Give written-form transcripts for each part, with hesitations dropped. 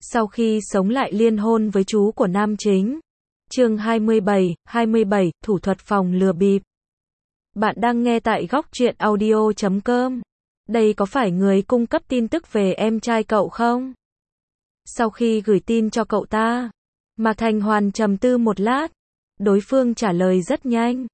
Sau khi sống lại liên hôn với chú của nam chính. Chương 27, thủ thuật phòng lừa bịp. Bạn đang nghe tại Góc Truyện Audio.com. Đây có phải người cung cấp tin tức về em trai cậu không? Sau khi gửi tin cho cậu ta, Mạc Thành Hoàn trầm tư một lát. Đối phương trả lời rất nhanh.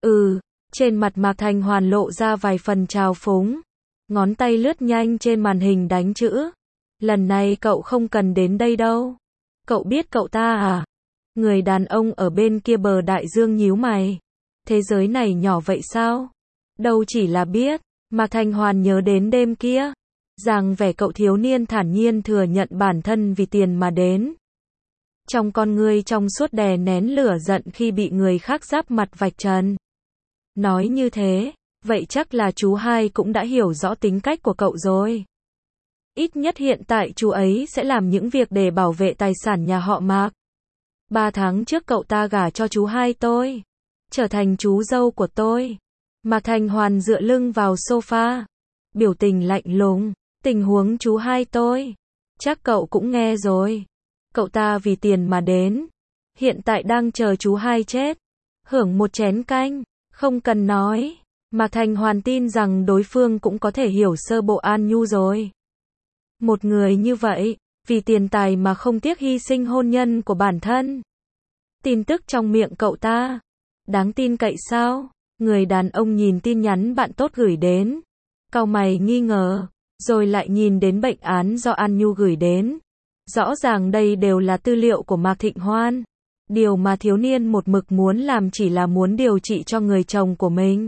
Trên mặt Mạc Thành Hoàn lộ ra vài phần trào phúng. Ngón tay lướt nhanh trên màn hình đánh chữ. Lần này cậu không cần đến đây đâu. Cậu biết cậu ta à? Người đàn ông ở bên kia bờ đại dương nhíu mày. Thế giới này nhỏ vậy sao? Đâu chỉ là biết. Mạc Thành Hoàn nhớ đến đêm kia. Rằng vẻ cậu thiếu niên thản nhiên thừa nhận bản thân vì tiền mà đến. Trong con ngươi trong suốt đè nén lửa giận khi bị người khác giáp mặt vạch trần. Nói như thế, vậy chắc là chú hai cũng đã hiểu rõ tính cách của cậu rồi. Ít nhất hiện tại chú ấy sẽ làm những việc để bảo vệ tài sản nhà họ Mạc. 3 tháng trước cậu ta gả cho chú hai tôi. Trở thành chú dâu của tôi. Mạc Thành Hoàn dựa lưng vào sofa. Biểu tình lạnh lùng. Tình huống chú hai tôi. Chắc cậu cũng nghe rồi. Cậu ta vì tiền mà đến. Hiện tại đang chờ chú hai chết. Hưởng một chén canh. Không cần nói. Mạc Thành Hoàn tin rằng đối phương cũng có thể hiểu sơ bộ An Nhu rồi. Một người như vậy, vì tiền tài mà không tiếc hy sinh hôn nhân của bản thân. Tin tức trong miệng cậu ta. Đáng tin cậy sao? Người đàn ông nhìn tin nhắn bạn tốt gửi đến. Cau mày nghi ngờ. Rồi lại nhìn đến bệnh án do An Nhu gửi đến. Rõ ràng đây đều là tư liệu của Mạc Thịnh Hoan. Điều mà thiếu niên một mực muốn làm chỉ là muốn điều trị cho người chồng của mình.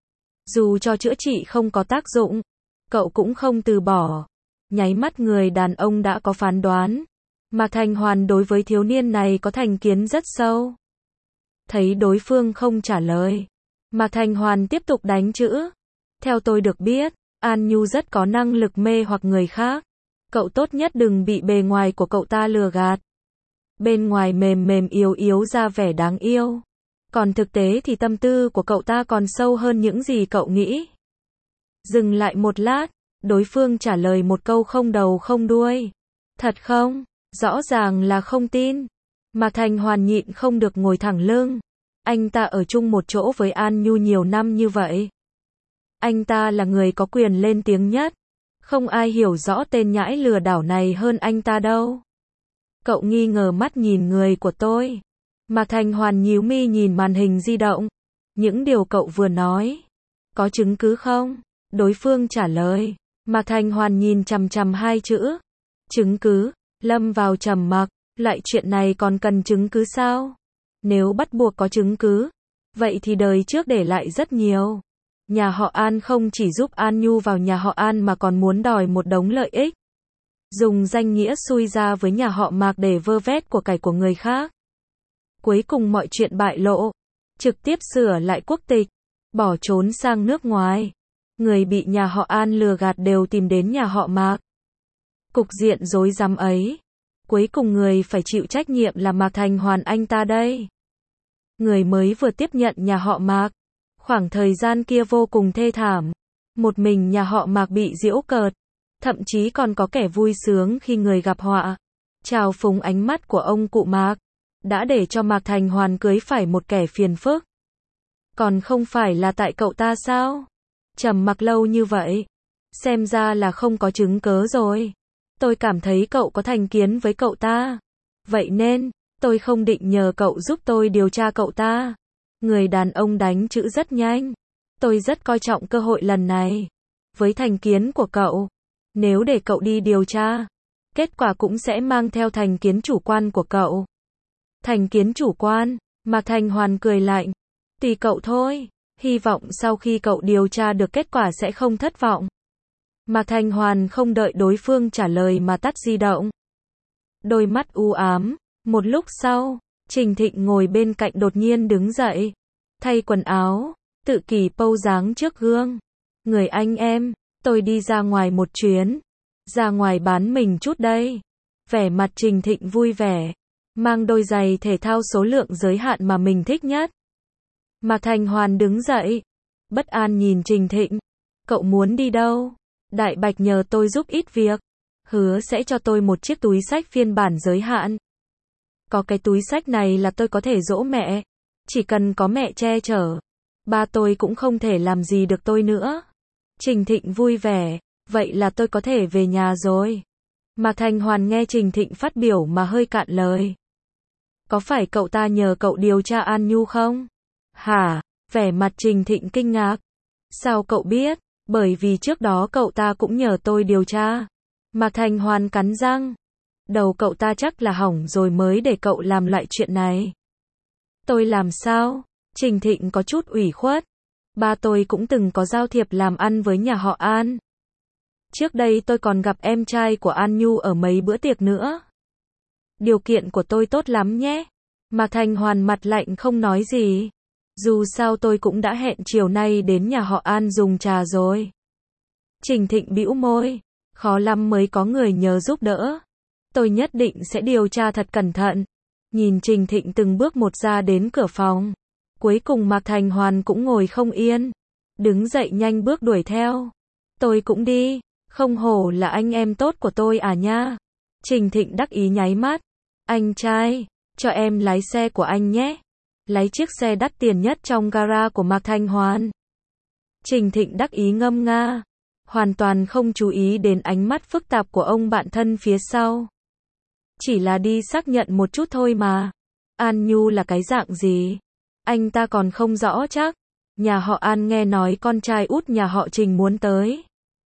Dù cho chữa trị không có tác dụng, cậu cũng không từ bỏ. Nháy mắt người đàn ông đã có phán đoán. Mạc Thành Hoàn đối với thiếu niên này có thành kiến rất sâu. Thấy đối phương không trả lời, Mạc Thành Hoàn tiếp tục đánh chữ. Theo tôi được biết, An Nhu rất có năng lực mê hoặc người khác. Cậu tốt nhất đừng bị bề ngoài của cậu ta lừa gạt. Bên ngoài mềm mềm yếu yếu ra vẻ đáng yêu. Còn thực tế thì tâm tư của cậu ta còn sâu hơn những gì cậu nghĩ. Dừng lại một lát, đối phương trả lời một câu không đầu không đuôi. Thật không? Rõ ràng là không tin. Mạc Thành Hoàn nhịn không được ngồi thẳng lưng. Anh ta ở chung một chỗ với An Nhu nhiều năm như vậy. Anh ta là người có quyền lên tiếng nhất. Không ai hiểu rõ tên nhãi lừa đảo này hơn anh ta đâu. Cậu nghi ngờ mắt nhìn người của tôi. Mạc Thành Hoàn nhíu mi nhìn màn hình di động. Những điều cậu vừa nói. Có chứng cứ không? Đối phương trả lời. Mạc Thành Hoàn nhìn chằm chằm hai chữ. Chứng cứ. Lâm vào trầm mặc. Loại chuyện này còn cần chứng cứ sao? Nếu bắt buộc có chứng cứ. Vậy thì đời trước để lại rất nhiều. Nhà họ An không chỉ giúp An Nhu vào nhà họ An mà còn muốn đòi một đống lợi ích. Dùng danh nghĩa xui ra với nhà họ Mạc để vơ vét của cải của người khác. Cuối cùng mọi chuyện bại lộ. Trực tiếp sửa lại quốc tịch. Bỏ trốn sang nước ngoài. Người bị nhà họ An lừa gạt đều tìm đến nhà họ Mạc. Cục diện rối rắm ấy. Cuối cùng người phải chịu trách nhiệm là Mạc Thành Hoàn anh ta đây. Người mới vừa tiếp nhận nhà họ Mạc. Khoảng thời gian kia vô cùng thê thảm. Một mình nhà họ Mạc bị giễu cợt. Thậm chí còn có kẻ vui sướng khi người gặp họa. Trào phúng ánh mắt của ông cụ Mạc. Đã để cho Mạc Thành Hoàn cưới phải một kẻ phiền phức. Còn không phải là tại cậu ta sao? Trầm mặc lâu như vậy. Xem ra là không có chứng cớ rồi. Tôi cảm thấy cậu có thành kiến với cậu ta. Vậy nên, tôi không định nhờ cậu giúp tôi điều tra cậu ta. Người đàn ông đánh chữ rất nhanh. Tôi rất coi trọng cơ hội lần này. Với thành kiến của cậu, nếu để cậu đi điều tra, kết quả cũng sẽ mang theo thành kiến chủ quan của cậu. Thành kiến chủ quan? Mạc Thành Hoàn cười lạnh. Tùy cậu thôi. Hy vọng sau khi cậu điều tra được kết quả sẽ không thất vọng. Mạc Thành Hoàn không đợi đối phương trả lời mà tắt di động. Đôi mắt u ám. Một lúc sau, Trình Thịnh ngồi bên cạnh đột nhiên đứng dậy. Thay quần áo, tự kỷ pose dáng trước gương. Người anh em, tôi đi ra ngoài một chuyến. Ra ngoài bán mình chút đây. Vẻ mặt Trình Thịnh vui vẻ. Mang đôi giày thể thao số lượng giới hạn mà mình thích nhất. Mạc Thành Hoàn đứng dậy. Bất an nhìn Trình Thịnh. Cậu muốn đi đâu? Đại Bạch nhờ tôi giúp ít việc. hứa sẽ cho tôi một chiếc túi xách phiên bản giới hạn. Có cái túi xách này là tôi có thể dỗ mẹ. Chỉ cần có mẹ che chở, ba tôi cũng không thể làm gì được tôi nữa. Trình Thịnh vui vẻ, vậy là tôi có thể về nhà rồi. Mạc Thành Hoàn nghe Trình Thịnh phát biểu mà hơi cạn lời. Có phải cậu ta nhờ cậu điều tra An Nhu không? Hả? Vẻ mặt Trình Thịnh kinh ngạc. Sao cậu biết? Bởi vì trước đó cậu ta cũng nhờ tôi điều tra. Mạc Thành Hoàn cắn răng. Đầu cậu ta chắc là hỏng rồi mới để cậu làm loại chuyện này. Tôi làm sao? Trình Thịnh có chút ủy khuất. Ba tôi cũng từng có giao thiệp làm ăn với nhà họ An. Trước đây tôi còn gặp em trai của An Nhu ở mấy bữa tiệc nữa. Điều kiện của tôi tốt lắm nhé. Mạc Thành Hoàn mặt lạnh không nói gì. Dù sao tôi cũng đã hẹn chiều nay đến nhà họ An dùng trà rồi. Trình Thịnh bĩu môi. Khó lắm mới có người nhờ giúp đỡ. Tôi nhất định sẽ điều tra thật cẩn thận. Nhìn Trình Thịnh từng bước một ra đến cửa phòng. Cuối cùng Mạc Thành Hoàn cũng ngồi không yên. Đứng dậy nhanh bước đuổi theo. Tôi cũng đi. Không hổ là anh em tốt của tôi à nha. Trình Thịnh đắc ý nháy mắt. Anh trai, cho em lái xe của anh nhé. Lấy chiếc xe đắt tiền nhất trong gara của Mạc Thành Hoàn. Trình Thịnh đắc ý ngâm nga. Hoàn toàn không chú ý đến ánh mắt phức tạp của ông bạn thân phía sau. Chỉ là đi xác nhận một chút thôi mà. An Nhu là cái dạng gì? Anh ta còn không rõ chắc. Nhà họ An nghe nói con trai út nhà họ Trình muốn tới.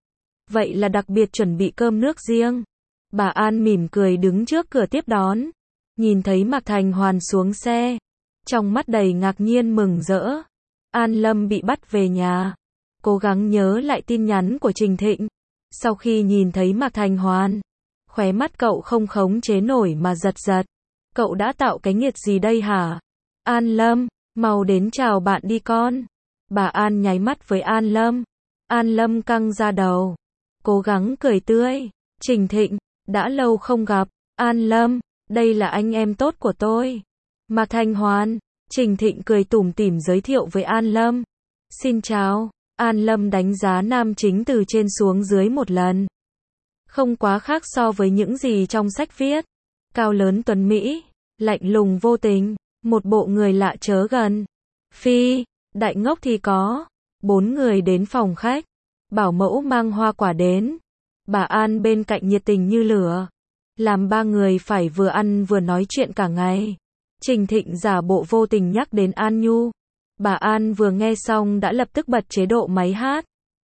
Vậy là đặc biệt chuẩn bị cơm nước riêng. Bà An mỉm cười đứng trước cửa tiếp đón. Nhìn thấy Mạc Thành Hoàn xuống xe. Trong mắt đầy ngạc nhiên mừng rỡ. An Lâm bị bắt về nhà. Cố gắng nhớ lại tin nhắn của Trình Thịnh. Sau khi nhìn thấy Mạc Thành Hoàn, khóe mắt cậu không khống chế nổi mà giật giật. Cậu đã tạo cái nghiệt gì đây hả? An Lâm, mau đến chào bạn đi con. Bà An nháy mắt với An Lâm. An Lâm căng ra đầu. Cố gắng cười tươi. Trình Thịnh, đã lâu không gặp. An Lâm, đây là anh em tốt của tôi. Mạc Thành Hoàn. Trình Thịnh cười tủm tỉm giới thiệu với An Lâm. Xin chào. An Lâm đánh giá nam chính từ trên xuống dưới một lần. Không quá khác so với những gì trong sách viết. Cao lớn tuấn mỹ, lạnh lùng vô tình, một bộ người lạ chớ gần. Phi, đại ngốc thì có. 4 người đến phòng khách. Bảo mẫu mang hoa quả đến. Bà An bên cạnh nhiệt tình như lửa. Làm 3 người phải vừa ăn vừa nói chuyện cả ngày. Trình Thịnh giả bộ vô tình nhắc đến An Nhu. Bà An vừa nghe xong đã lập tức bật chế độ máy hát.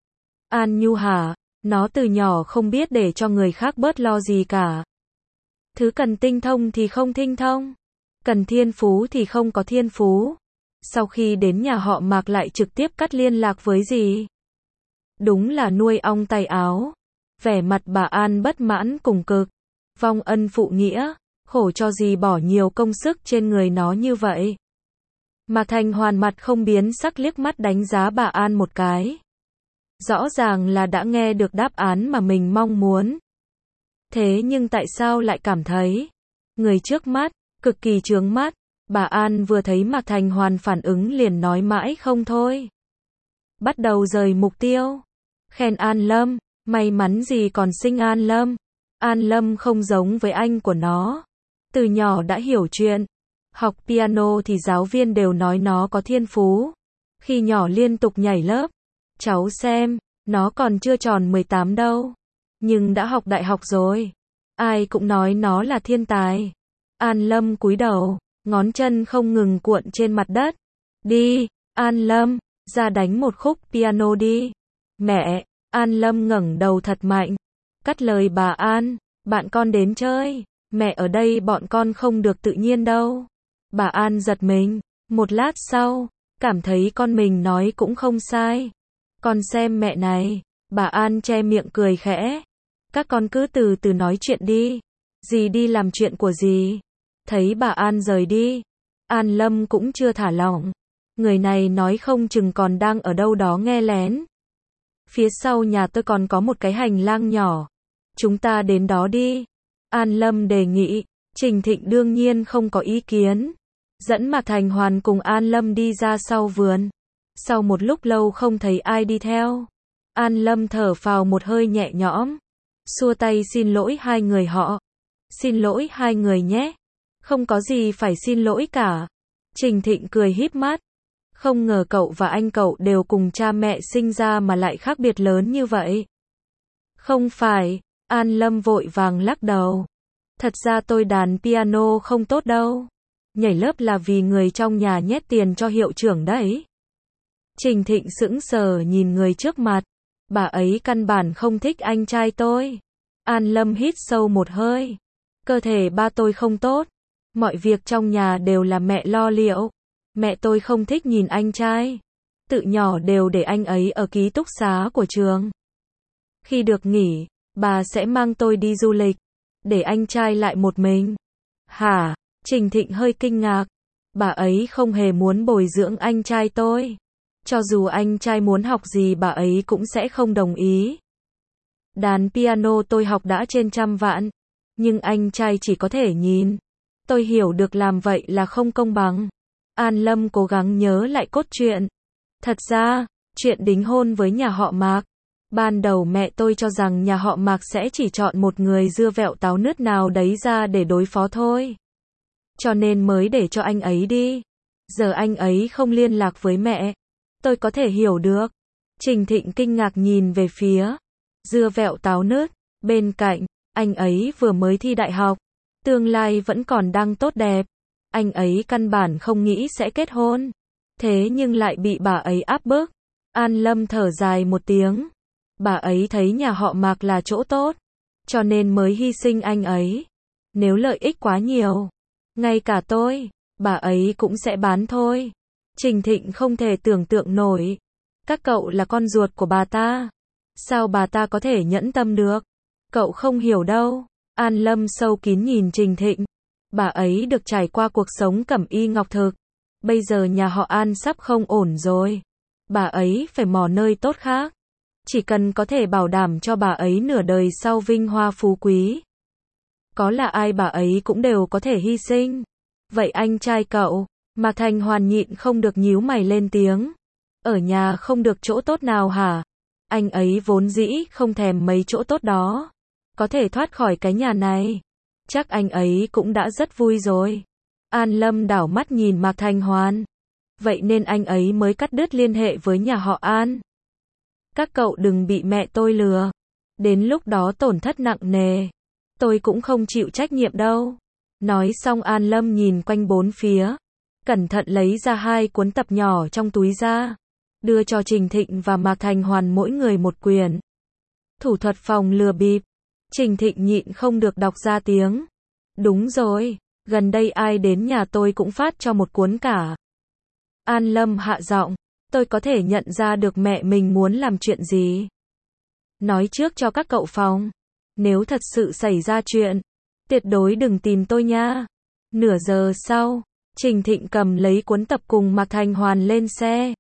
An Nhu hả? Nó từ nhỏ không biết để cho người khác bớt lo gì cả. Thứ cần tinh thông thì không tinh thông. Cần thiên phú thì không có thiên phú. Sau khi đến nhà họ Mạc lại trực tiếp cắt liên lạc với dì. Đúng là nuôi ong tay áo. Vẻ mặt bà An bất mãn cùng cực. Vong ân phụ nghĩa. Khổ cho dì bỏ nhiều công sức trên người nó như vậy. Mạc Thành Hoàn mặt không biến sắc liếc mắt đánh giá bà An một cái. Rõ ràng là đã nghe được đáp án mà mình mong muốn. Thế nhưng tại sao lại cảm thấy người trước mắt cực kỳ chướng mắt? Bà An vừa thấy Mạc Thành Hoàn phản ứng liền nói mãi không thôi. Bắt đầu rời mục tiêu. Khen An Lâm, may mắn gì còn sinh An Lâm. An Lâm không giống với anh của nó. Từ nhỏ đã hiểu chuyện. Học piano thì giáo viên đều nói nó có thiên phú. Khi nhỏ liên tục nhảy lớp. Cháu xem, nó còn chưa tròn 18 đâu. Nhưng đã học đại học rồi. Ai cũng nói nó là thiên tài. An Lâm cúi đầu, ngón chân không ngừng cuộn trên mặt đất. Đi, An Lâm, ra đánh một khúc piano đi. Mẹ, An Lâm ngẩng đầu thật mạnh. Cắt lời bà An, bạn con đến chơi. Mẹ ở đây bọn con không được tự nhiên đâu. Bà An giật mình. Một lát sau, cảm thấy con mình nói cũng không sai. Con xem mẹ này. Bà An che miệng cười khẽ. Các con cứ từ từ nói chuyện đi. Dì đi làm chuyện của dì. Thấy bà An rời đi. An Lâm cũng chưa thả lỏng. Người này nói không chừng còn đang ở đâu đó nghe lén. Phía sau nhà tôi còn có một cái hành lang nhỏ. Chúng ta đến đó đi. An Lâm đề nghị. Trình Thịnh đương nhiên không có ý kiến. Dẫn Mạc Thành Hoàn cùng An Lâm đi ra sau vườn. Sau một lúc lâu không thấy ai đi theo. An Lâm thở phào một hơi nhẹ nhõm. xua tay xin lỗi hai người họ. Xin lỗi hai người nhé. Không có gì phải xin lỗi cả. Trình Thịnh cười híp mắt. Không ngờ cậu và anh cậu đều cùng cha mẹ sinh ra mà lại khác biệt lớn như vậy. Không phải, An Lâm vội vàng lắc đầu. Thật ra tôi đàn piano không tốt đâu. Nhảy lớp là vì người trong nhà nhét tiền cho hiệu trưởng đấy. Trình Thịnh sững sờ nhìn người trước mặt. Bà ấy căn bản không thích anh trai tôi. An Lâm hít sâu một hơi. Cơ thể ba tôi không tốt. Mọi việc trong nhà đều là mẹ lo liệu. Mẹ tôi không thích nhìn anh trai. Tự nhỏ đều để anh ấy ở ký túc xá của trường. Khi được nghỉ, bà sẽ mang tôi đi du lịch. Để anh trai lại một mình. Hả? Trình Thịnh hơi kinh ngạc. Bà ấy không hề muốn bồi dưỡng anh trai tôi. Cho dù anh trai muốn học gì bà ấy cũng sẽ không đồng ý. Đàn piano tôi học đã trên 100 vạn. Nhưng anh trai chỉ có thể nhìn. Tôi hiểu được làm vậy là không công bằng. An Lâm cố gắng nhớ lại cốt truyện. Thật ra, chuyện đính hôn với nhà họ Mạc. Ban đầu mẹ tôi cho rằng nhà họ Mạc sẽ chỉ chọn một người dưa vẹo táo nứt nào đấy ra để đối phó thôi. Cho nên mới để cho anh ấy đi. Giờ anh ấy không liên lạc với mẹ. Tôi có thể hiểu được. Trình Thịnh kinh ngạc nhìn về phía dưa vẹo táo nứt. Bên cạnh, anh ấy vừa mới thi đại học. Tương lai vẫn còn đang tốt đẹp. Anh ấy căn bản không nghĩ sẽ kết hôn. Thế nhưng lại bị bà ấy áp bức. An Lâm thở dài một tiếng. Bà ấy thấy nhà họ Mạc là chỗ tốt. Cho nên mới hy sinh anh ấy. Nếu lợi ích quá nhiều. Ngay cả tôi, bà ấy cũng sẽ bán thôi. Trình Thịnh không thể tưởng tượng nổi. Các cậu là con ruột của bà ta. Sao bà ta có thể nhẫn tâm được? Cậu không hiểu đâu. An Lâm sâu kín nhìn Trình Thịnh. Bà ấy được trải qua cuộc sống cẩm y ngọc thực. Bây giờ nhà họ An sắp không ổn rồi. Bà ấy phải mò nơi tốt khác. Chỉ cần có thể bảo đảm cho bà ấy nửa đời sau vinh hoa phú quý. Có là ai bà ấy cũng đều có thể hy sinh. Vậy anh trai cậu, Mạc Thành Hoàn nhịn không được nhíu mày lên tiếng. Ở nhà không được chỗ tốt nào hả? Anh ấy vốn dĩ không thèm mấy chỗ tốt đó. Có thể thoát khỏi cái nhà này. Chắc anh ấy cũng đã rất vui rồi. An Lâm đảo mắt nhìn Mạc Thành Hoàn. Vậy nên anh ấy mới cắt đứt liên hệ với nhà họ An. Các cậu đừng bị mẹ tôi lừa. Đến lúc đó tổn thất nặng nề. Tôi cũng không chịu trách nhiệm đâu. Nói xong An Lâm nhìn quanh bốn phía. Cẩn thận lấy ra 2 cuốn tập nhỏ trong túi ra. Đưa cho Trình Thịnh và Mạc Thành Hoàn mỗi người một quyển. Thủ thuật phòng lừa bịp. Trình Thịnh nhịn không được đọc ra tiếng. Đúng rồi, gần đây ai đến nhà tôi cũng phát cho một cuốn cả. An Lâm hạ giọng. Tôi có thể nhận ra được mẹ mình muốn làm chuyện gì. Nói trước cho các cậu phòng. Nếu thật sự xảy ra chuyện, tuyệt đối đừng tìm tôi nha. Nửa giờ sau, Trình Thịnh cầm lấy cuốn tập cùng Mạc Thành Hoàn lên xe.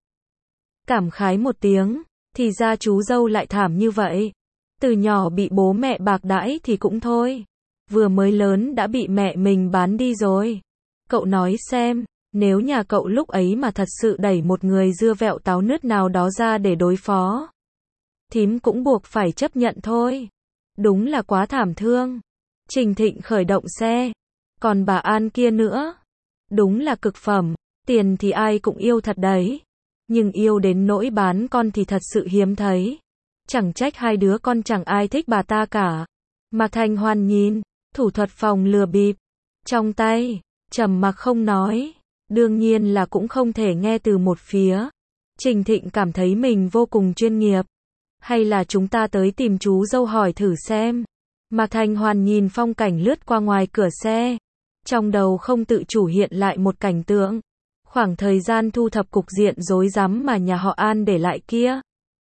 Cảm khái một tiếng, thì ra chú dâu lại thảm như vậy. Từ nhỏ bị bố mẹ bạc đãi thì cũng thôi. Vừa mới lớn đã bị mẹ mình bán đi rồi. Cậu nói xem, nếu nhà cậu lúc ấy mà thật sự đẩy một người dưa vẹo táo nứt nào đó ra để đối phó. Thím cũng buộc phải chấp nhận thôi. Đúng là quá thảm thương. Trình Thịnh khởi động xe. Còn bà An kia nữa. Đúng là cực phẩm. Tiền thì ai cũng yêu thật đấy. Nhưng yêu đến nỗi bán con thì thật sự hiếm thấy. Chẳng trách 2 đứa con chẳng ai thích bà ta cả. Mạc Thành Hoàn nhìn, thủ thuật phòng lừa bịp. Trong tay, trầm mặc không nói. Đương nhiên là cũng không thể nghe từ một phía. Trình Thịnh cảm thấy mình vô cùng chuyên nghiệp. Hay là chúng ta tới tìm chú dâu hỏi thử xem. Mạc Thành Hoàn nhìn phong cảnh lướt qua ngoài cửa xe. Trong đầu không tự chủ hiện lại một cảnh tượng. Khoảng thời gian thu thập cục diện rối rắm mà nhà họ An để lại kia.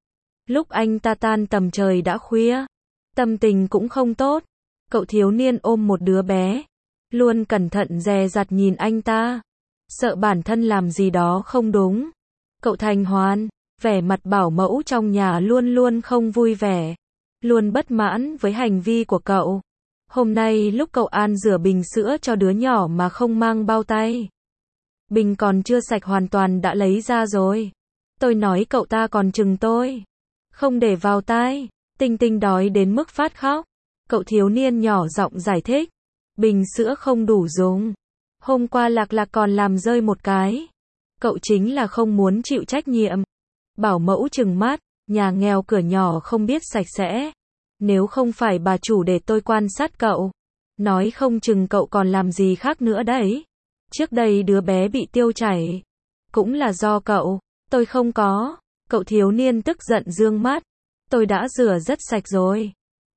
Lúc anh ta tan tầm trời đã khuya. Tâm tình cũng không tốt. Cậu thiếu niên ôm một đứa bé. Luôn cẩn thận dè dặt nhìn anh ta. Sợ bản thân làm gì đó không đúng. Cậu Thành Hoàn, vẻ mặt bảo mẫu trong nhà luôn luôn không vui vẻ. Luôn bất mãn với hành vi của cậu. Hôm nay lúc cậu An rửa bình sữa cho đứa nhỏ mà không mang bao tay. Bình còn chưa sạch hoàn toàn đã lấy ra rồi. Tôi nói cậu ta còn chừng tôi. Không để vào tai. Tinh Tinh đói đến mức phát khóc. Cậu thiếu niên nhỏ giọng giải thích. Bình sữa không đủ dùng. Hôm qua Lạc Lạc còn làm rơi một cái. Cậu chính là không muốn chịu trách nhiệm. Bảo mẫu trừng mắt, nhà nghèo cửa nhỏ không biết sạch sẽ. Nếu không phải bà chủ để tôi quan sát cậu, nói không chừng cậu còn làm gì khác nữa đấy. Trước đây đứa bé bị tiêu chảy, cũng là do cậu, tôi không có. Cậu thiếu niên tức giận giương mắt. Tôi đã rửa rất sạch rồi.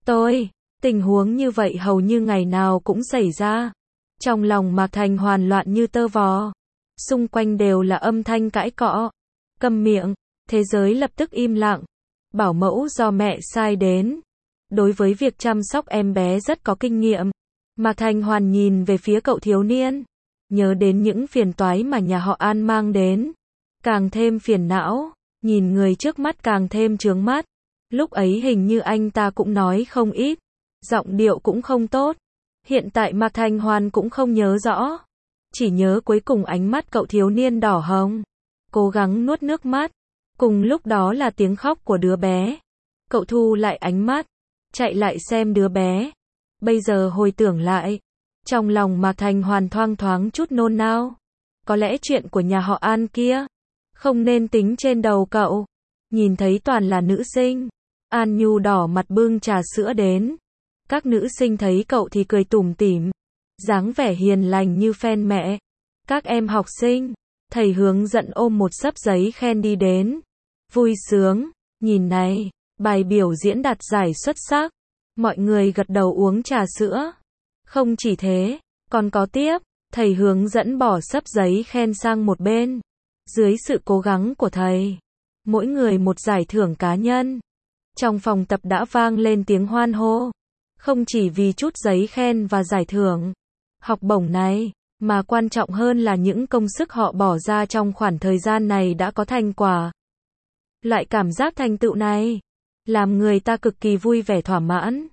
Tình huống như vậy hầu như ngày nào cũng xảy ra. Trong lòng Mạc Thành Hoàn loạn như tơ vò. Xung quanh đều là âm thanh cãi cọ. Câm miệng, thế giới lập tức im lặng. Bảo mẫu do mẹ sai đến. Đối với việc chăm sóc em bé rất có kinh nghiệm. Mạc Thành Hoàn nhìn về phía cậu thiếu niên. Nhớ đến những phiền toái mà nhà họ An mang đến. Càng thêm phiền não, nhìn người trước mắt càng thêm chướng mắt. Lúc ấy hình như anh ta cũng nói không ít. Giọng điệu cũng không tốt. Hiện tại Mạc Thành Hoàn cũng không nhớ rõ. Chỉ nhớ cuối cùng ánh mắt cậu thiếu niên đỏ hồng. Cố gắng nuốt nước mắt. Cùng lúc đó là tiếng khóc của đứa bé. Cậu thu lại ánh mắt. Chạy lại xem đứa bé. Bây giờ hồi tưởng lại. Trong lòng Mạc Thành Hoàn thoang thoáng chút nôn nao. Có lẽ chuyện của nhà họ An kia không nên tính trên đầu cậu. Nhìn thấy toàn là nữ sinh. An Nhu đỏ mặt bưng trà sữa đến. Các nữ sinh thấy cậu thì cười tủm tỉm. Dáng vẻ hiền lành như phen mẹ. Các em học sinh. Thầy hướng dẫn ôm một xấp giấy khen đi đến. Vui sướng. Nhìn này. Bài biểu diễn đạt giải xuất sắc. Mọi người gật đầu uống trà sữa. Không chỉ thế. Còn có tiếp. Thầy hướng dẫn bỏ xấp giấy khen sang một bên. Dưới sự cố gắng của thầy. Mỗi người một giải thưởng cá nhân. Trong phòng tập đã vang lên tiếng hoan hô. Không chỉ vì chút giấy khen và giải thưởng, học bổng này, mà quan trọng hơn là những công sức họ bỏ ra trong khoảng thời gian này đã có thành quả. Loại cảm giác thành tựu này, làm người ta cực kỳ vui vẻ thỏa mãn.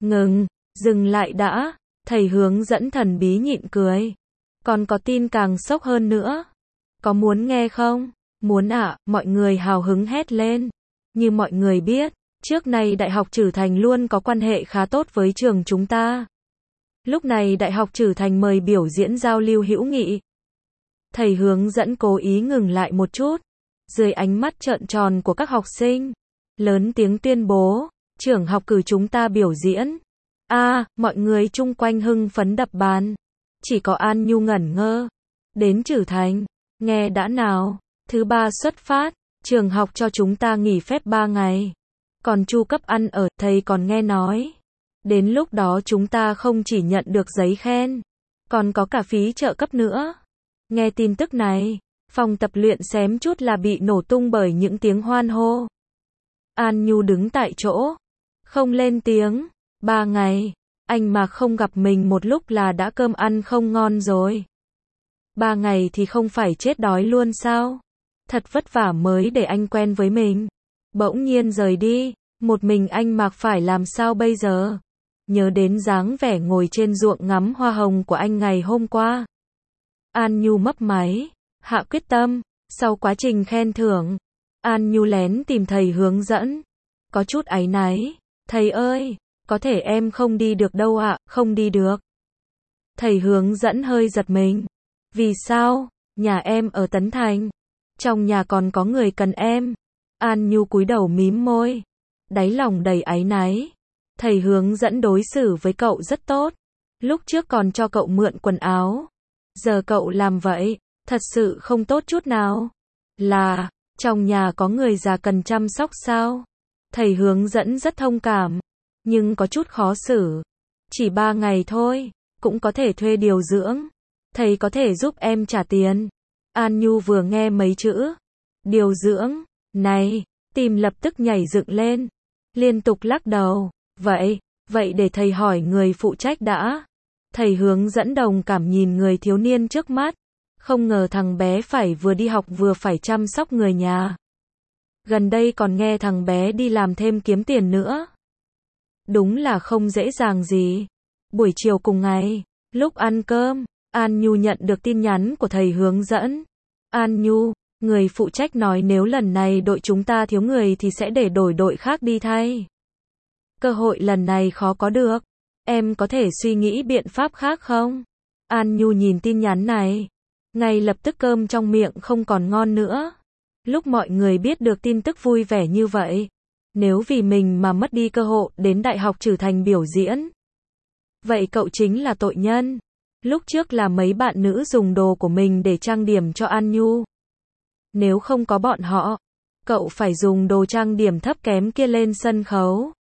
Dừng lại đã, thầy hướng dẫn thần bí nhịn cười. Còn có tin càng sốc hơn nữa. Có muốn nghe không? Muốn ạ, mọi người hào hứng hét lên. Như mọi người biết, trước này Đại học Trử Thành luôn có quan hệ khá tốt với trường chúng ta. Lúc này Đại học Trử Thành mời biểu diễn giao lưu hữu nghị. Thầy hướng dẫn cố ý ngừng lại một chút. Dưới ánh mắt trợn tròn của các học sinh, lớn tiếng tuyên bố, trưởng học cử chúng ta biểu diễn. Mọi người chung quanh hưng phấn đập bàn. Chỉ có An Nhu ngẩn ngơ. Đến Trử Thành, nghe đã nào, thứ 3 xuất phát, trường học cho chúng ta nghỉ phép 3 ngày. Còn chu cấp ăn ở, thầy còn nghe nói. Đến lúc đó chúng ta không chỉ nhận được giấy khen, còn có cả phí trợ cấp nữa. Nghe tin tức này, phòng tập luyện xém chút là bị nổ tung bởi những tiếng hoan hô. An Nhu đứng tại chỗ, không lên tiếng. 3 ngày, anh mà không gặp mình một lúc là đã cơm ăn không ngon rồi. 3 ngày thì không phải chết đói luôn sao? Thật vất vả mới để anh quen với mình. Bỗng nhiên rời đi, một mình anh Mạc phải làm sao bây giờ? Nhớ đến dáng vẻ ngồi trên ruộng ngắm hoa hồng của anh ngày hôm qua. An Nhu mấp máy, hạ quyết tâm, sau quá trình khen thưởng, An Nhu lén tìm thầy hướng dẫn. Có chút áy náy, thầy ơi, có thể em không đi được đâu ạ, không đi được. Thầy hướng dẫn hơi giật mình. Vì sao? Nhà em ở Tấn Thành. Trong nhà còn có người cần em. An Nhu cúi đầu mím môi. Đáy lòng đầy áy náy. Thầy hướng dẫn đối xử với cậu rất tốt. Lúc trước còn cho cậu mượn quần áo. Giờ cậu làm vậy, thật sự không tốt chút nào. Là, trong nhà có người già cần chăm sóc sao? Thầy hướng dẫn rất thông cảm. Nhưng có chút khó xử. Chỉ 3 ngày thôi, cũng có thể thuê điều dưỡng. Thầy có thể giúp em trả tiền. An Nhu vừa nghe mấy chữ điều dưỡng này, tim lập tức nhảy dựng lên, liên tục lắc đầu. Vậy để thầy hỏi người phụ trách đã. Thầy hướng dẫn đồng cảm nhìn người thiếu niên trước mắt. Không ngờ thằng bé phải vừa đi học vừa phải chăm sóc người nhà. Gần đây còn nghe thằng bé đi làm thêm kiếm tiền nữa. Đúng là không dễ dàng gì. Buổi chiều cùng ngày, lúc ăn cơm, An Nhu nhận được tin nhắn của thầy hướng dẫn. An Nhu, người phụ trách nói nếu lần này đội chúng ta thiếu người thì sẽ để đổi đội khác đi thay. cơ hội lần này khó có được. Em có thể suy nghĩ biện pháp khác không? An Nhu nhìn tin nhắn này. Ngay lập tức cơm trong miệng không còn ngon nữa. Lúc mọi người biết được tin tức vui vẻ như vậy. Nếu vì mình mà mất đi cơ hội đến đại học trở thành biểu diễn. Vậy cậu chính là tội nhân. Lúc trước là mấy bạn nữ dùng đồ của mình để trang điểm cho An Nhu. Nếu không có bọn họ, cậu phải dùng đồ trang điểm thấp kém kia lên sân khấu.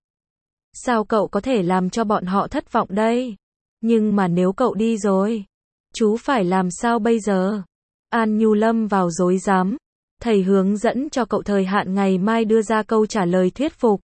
Sao cậu có thể làm cho bọn họ thất vọng đây? Nhưng mà nếu cậu đi rồi, chú phải làm sao bây giờ? An Nhu lâm vào rối rắm. Thầy hướng dẫn cho cậu thời hạn ngày mai đưa ra câu trả lời thuyết phục.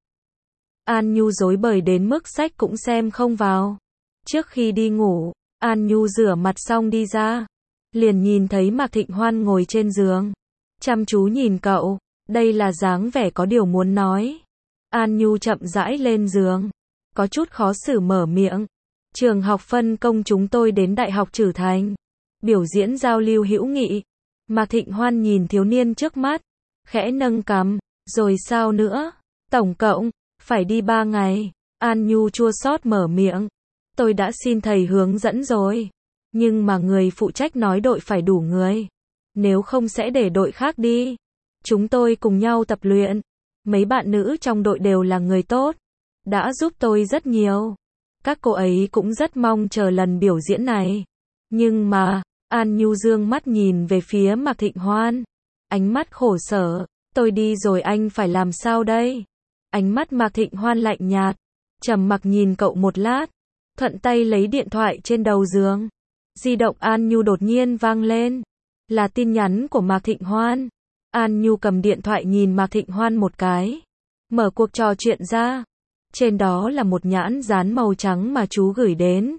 An Nhu rối bời đến mức sách cũng xem không vào. Trước khi đi ngủ, An Nhu rửa mặt xong đi ra. Liền nhìn thấy Mạc Thịnh Hoan ngồi trên giường. Chăm chú nhìn cậu. Đây là dáng vẻ có điều muốn nói. An Nhu chậm rãi lên giường. Có chút khó xử mở miệng. Trường học phân công chúng tôi đến Đại học Trử Thành. Biểu diễn giao lưu hữu nghị. Mạc Thịnh Hoan nhìn thiếu niên trước mắt. Khẽ nâng cằm. Rồi sao nữa? Tổng cộng, phải đi 3 ngày. An Nhu chua xót mở miệng. Tôi đã xin thầy hướng dẫn rồi. Nhưng mà người phụ trách nói đội phải đủ người. Nếu không sẽ để đội khác đi. Chúng tôi cùng nhau tập luyện. Mấy bạn nữ trong đội đều là người tốt. Đã giúp tôi rất nhiều. Các cô ấy cũng rất mong chờ lần biểu diễn này. Nhưng mà, An Nhu dương mắt nhìn về phía Mạc Thịnh Hoan. Ánh mắt khổ sở. Tôi đi rồi anh phải làm sao đây? Ánh mắt Mạc Thịnh Hoan lạnh nhạt. Trầm mặc nhìn cậu một lát. Thuận tay lấy điện thoại trên đầu giường. Di động An Nhu đột nhiên vang lên. Là tin nhắn của Mạc Thịnh Hoan. An Nhu cầm điện thoại nhìn Mạc Thịnh Hoan một cái. Mở cuộc trò chuyện ra. Trên đó là một nhãn dán màu trắng mà chú gửi đến.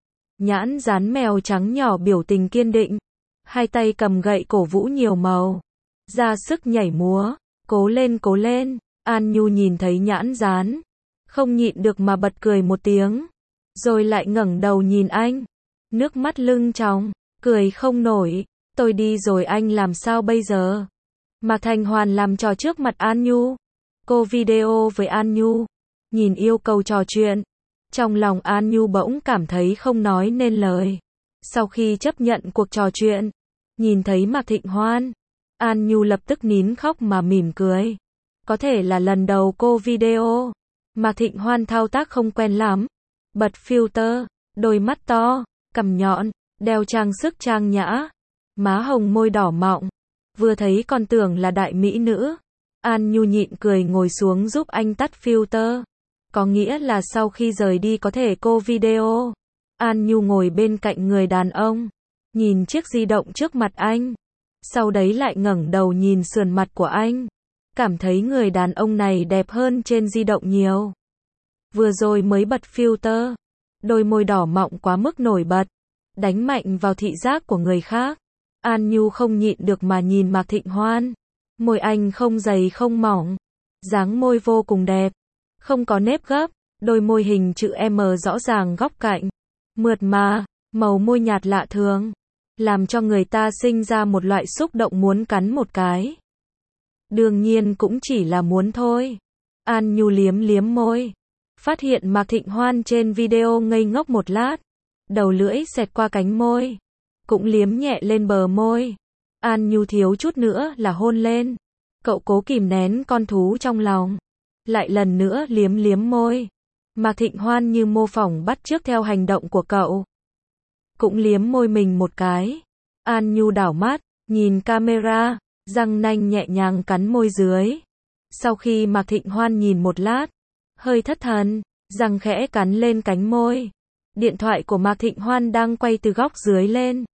Nhãn dán mèo trắng nhỏ biểu tình kiên định. Hai tay cầm gậy cổ vũ nhiều màu. Ra sức nhảy múa. Cố lên cố lên. An Nhu nhìn thấy nhãn dán. Không nhịn được mà bật cười một tiếng. Rồi lại ngẩng đầu nhìn anh. Nước mắt lưng tròng. Cười không nổi. Tôi đi rồi anh làm sao bây giờ? Mạc Thành Hoàn làm trò trước mặt An Nhu. Cô video với An Nhu. Nhìn yêu cầu trò chuyện. Trong lòng An Nhu bỗng cảm thấy không nói nên lời. Sau khi chấp nhận cuộc trò chuyện. Nhìn thấy Mạc Thịnh Hoan. An Nhu lập tức nín khóc mà mỉm cười. Có thể là lần đầu cô video. Mạc Thịnh Hoan thao tác không quen lắm. Bật filter. Đôi mắt to. Cằm nhọn. Đeo trang sức trang nhã. Má hồng môi đỏ mọng. Vừa thấy còn tưởng là đại mỹ nữ. An Nhu nhịn cười ngồi xuống giúp anh tắt filter. Có nghĩa là sau khi rời đi có thể cô video. An Nhu ngồi bên cạnh người đàn ông. Nhìn chiếc di động trước mặt anh. Sau đấy lại ngẩng đầu nhìn sườn mặt của anh. Cảm thấy người đàn ông này đẹp hơn trên di động nhiều. Vừa rồi mới bật filter. Đôi môi đỏ mọng quá mức nổi bật. Đánh mạnh vào thị giác của người khác. An Nhu không nhịn được mà nhìn Mạc Thịnh Hoan. Môi anh không dày không mỏng. Dáng môi vô cùng đẹp. Không có nếp gấp. Đôi môi hình chữ M rõ ràng góc cạnh. Mượt mà. Màu môi nhạt lạ thường. Làm cho người ta sinh ra một loại xúc động muốn cắn một cái. Đương nhiên cũng chỉ là muốn thôi. An Nhu liếm liếm môi. Phát hiện Mạc Thịnh Hoan trên video ngây ngốc một lát. Đầu lưỡi xẹt qua cánh môi. Cũng liếm nhẹ lên bờ môi. An Nhu thiếu chút nữa là hôn lên. Cậu cố kìm nén con thú trong lòng. Lại lần nữa liếm liếm môi. Mạc Thịnh Hoan như mô phỏng bắt chước theo hành động của cậu. Cũng liếm môi mình một cái. An Nhu đảo mắt, nhìn camera, răng nanh nhẹ nhàng cắn môi dưới. Sau khi Mạc Thịnh Hoan nhìn một lát, hơi thất thần, răng khẽ cắn lên cánh môi. Điện thoại của Mạc Thịnh Hoan đang quay từ góc dưới lên.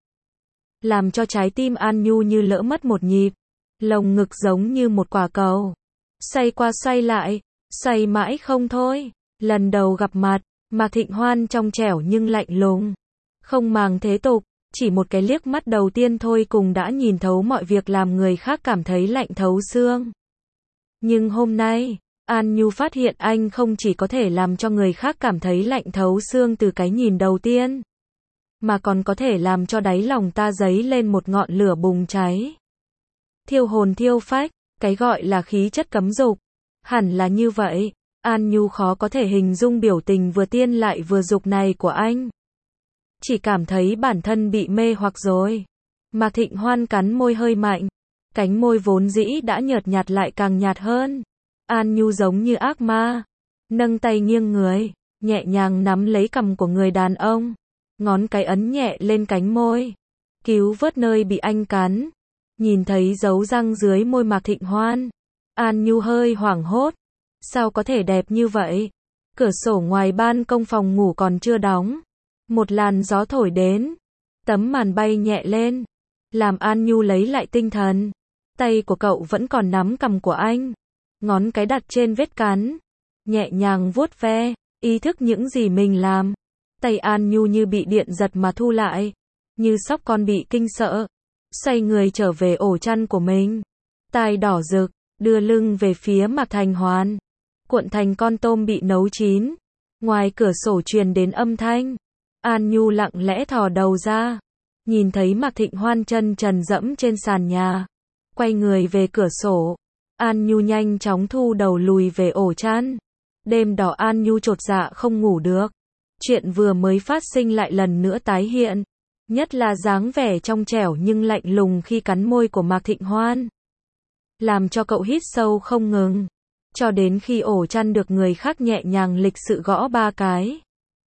Làm cho trái tim An Nhu như lỡ mất một nhịp. Lồng ngực giống như một quả cầu. Xoay qua xoay lại, xoay mãi không thôi. Lần đầu gặp mặt, Mạc Thịnh Hoan trong trẻo nhưng lạnh lùng. Không màng thế tục, chỉ một cái liếc mắt đầu tiên thôi cùng đã nhìn thấu mọi việc làm người khác cảm thấy lạnh thấu xương. Nhưng hôm nay, An Nhu phát hiện anh không chỉ có thể làm cho người khác cảm thấy lạnh thấu xương từ cái nhìn đầu tiên, mà còn có thể làm cho đáy lòng ta dấy lên một ngọn lửa bùng cháy. Thiêu hồn thiêu phách, cái gọi là khí chất cấm dục. Hẳn là như vậy. An Nhu khó có thể hình dung biểu tình vừa tiên lại vừa dục này của anh. Chỉ cảm thấy bản thân bị mê hoặc rồi. Mạc Thịnh Hoan cắn môi hơi mạnh. Cánh môi vốn dĩ đã nhợt nhạt lại càng nhạt hơn. An Nhu giống như ác ma. Nâng tay nghiêng người, nhẹ nhàng nắm lấy cằm của người đàn ông. Ngón cái ấn nhẹ lên cánh môi. Cứu vớt nơi bị anh cắn. Nhìn thấy dấu răng dưới môi Mạc Thịnh Hoan. An Nhu hơi hoảng hốt. Sao có thể đẹp như vậy? Cửa sổ ngoài ban công phòng ngủ còn chưa đóng. Một làn gió thổi đến. Tấm màn bay nhẹ lên. Làm An Nhu lấy lại tinh thần. Tay của cậu vẫn còn nắm cằm của anh. Ngón cái đặt trên vết cắn. Nhẹ nhàng vuốt ve. Ý thức những gì mình làm. Tay An Nhu như bị điện giật mà thu lại. Như sóc con bị kinh sợ. Xoay người trở về ổ chăn của mình. Tai đỏ rực. Đưa lưng về phía Mạc Thành Hoan. Cuộn thành con tôm bị nấu chín. Ngoài cửa sổ truyền đến âm thanh. An Nhu lặng lẽ thò đầu ra. Nhìn thấy Mạc Thịnh Hoan chân trần dẫm trên sàn nhà. Quay người về cửa sổ. An Nhu nhanh chóng thu đầu lùi về ổ chăn. Đêm đỏ An Nhu chột dạ không ngủ được. Chuyện vừa mới phát sinh lại lần nữa tái hiện. Nhất là dáng vẻ trong trẻo nhưng lạnh lùng khi cắn môi của Mạc Thịnh Hoan. Làm cho cậu hít sâu không ngừng. Cho đến khi ổ chăn được người khác nhẹ nhàng lịch sự gõ 3 cái.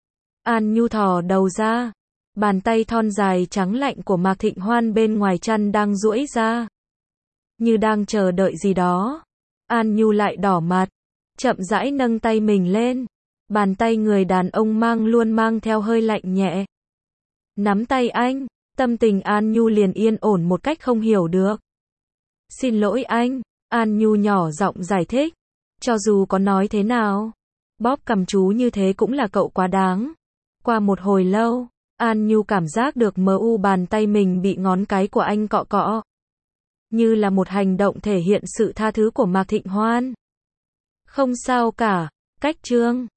An Nhu thò đầu ra. Bàn tay thon dài trắng lạnh của Mạc Thịnh Hoan bên ngoài chăn đang duỗi ra. Như đang chờ đợi gì đó. An Nhu lại đỏ mặt. Chậm rãi nâng tay mình lên. Bàn tay người đàn ông luôn mang theo hơi lạnh nhẹ. Nắm tay anh. Tâm tình An Nhu liền yên ổn một cách không hiểu được. Xin lỗi anh. An Nhu nhỏ giọng giải thích. Cho dù có nói thế nào. Bóp cằm chú như thế cũng là cậu quá đáng. Qua một hồi lâu. An Nhu cảm giác được bàn tay mình bị ngón cái của anh cọ cọ. Như là một hành động thể hiện sự tha thứ của Mạc Thịnh Hoan. Không sao cả. Cách chương